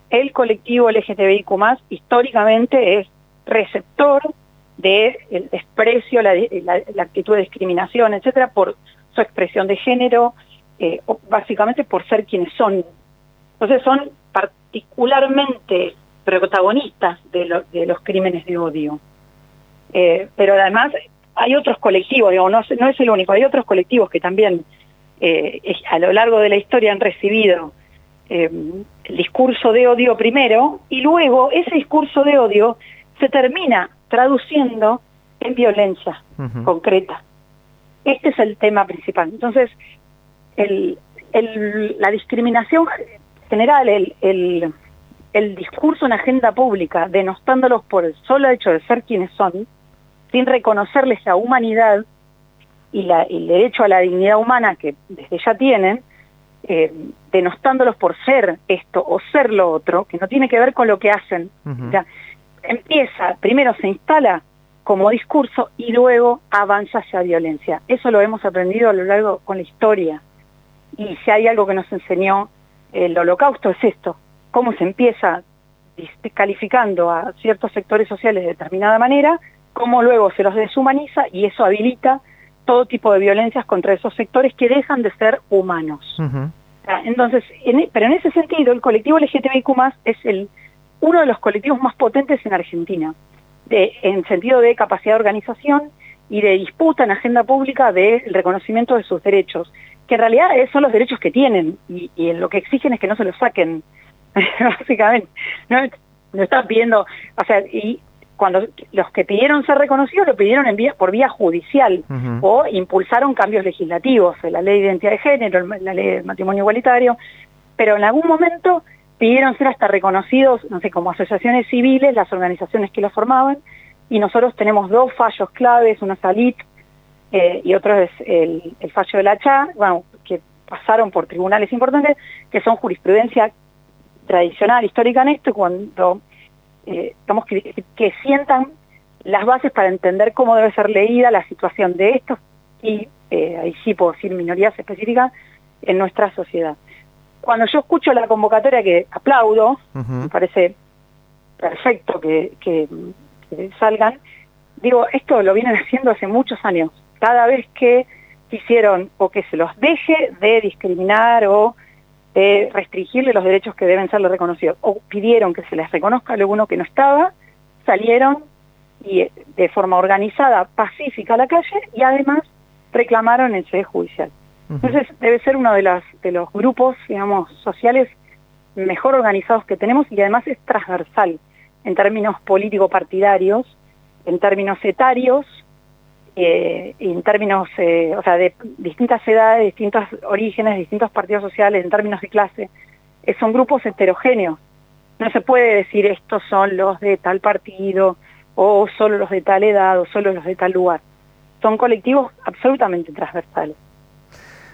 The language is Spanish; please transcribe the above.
el colectivo LGTBIQ+, históricamente es receptor del desprecio, la actitud de discriminación, etcétera, por su expresión de género, o básicamente por ser quienes son. Entonces son particularmente protagonistas de los crímenes de odio. Pero además hay otros colectivos, digamos, no es el único, hay otros colectivos que también a lo largo de la historia han recibido el discurso de odio primero, y luego ese discurso de odio se termina traduciendo en violencia concreta. Este es el tema principal. Entonces, la discriminación general, el discurso en agenda pública, denostándolos por el solo hecho de ser quienes son, sin reconocerles la humanidad y el derecho a la dignidad humana que desde ya tienen, denostándolos por ser esto o ser lo otro, que no tiene que ver con lo que hacen. O sea, primero se instala como discurso y luego avanza hacia violencia. Eso lo hemos aprendido a lo largo con la historia. Y si hay algo que nos enseñó el Holocausto es esto, cómo se empieza calificando a ciertos sectores sociales de determinada manera, cómo luego se los deshumaniza y eso habilita todo tipo de violencias contra esos sectores que dejan de ser humanos. Entonces, pero en ese sentido, el colectivo LGTBIQ+, es uno de los colectivos más potentes en Argentina, en sentido de capacidad de organización y de disputa en agenda pública del reconocimiento de sus derechos, que en realidad son los derechos que tienen, y lo que exigen es que no se los saquen, básicamente. No están pidiendo, o sea, y cuando los que pidieron ser reconocidos lo pidieron por vía judicial, o impulsaron cambios legislativos, la ley de identidad de género, la ley de matrimonio igualitario, pero en algún momento pidieron ser hasta reconocidos, no sé, como asociaciones civiles, las organizaciones que los formaban, y nosotros tenemos dos fallos claves, uno es ALIT, y otro es el fallo de la CHA, bueno, que pasaron por tribunales importantes, que son jurisprudencia tradicional, histórica en esto, cuando digamos que sientan las bases para entender cómo debe ser leída la situación de estos, y ahí sí puedo decir minorías específicas, en nuestra sociedad. Cuando yo escucho la convocatoria, que aplaudo, me parece perfecto que salgan, digo, esto lo vienen haciendo hace muchos años. Cada vez que quisieron o que se los deje de discriminar o de restringirle los derechos que deben serle reconocidos, o pidieron que se les reconozca lo uno que no estaba, salieron y de forma organizada, pacífica a la calle, y además reclamaron el sede judicial. Entonces debe ser uno de los grupos, digamos, sociales mejor organizados que tenemos, y además es transversal en términos político-partidarios, en términos etarios, en términos, o sea, de distintas edades, distintos orígenes, distintos partidos sociales, en términos de clase. Son grupos heterogéneos. No se puede decir estos son los de tal partido, o solo los de tal edad, o solo los de tal lugar. Son colectivos absolutamente transversales.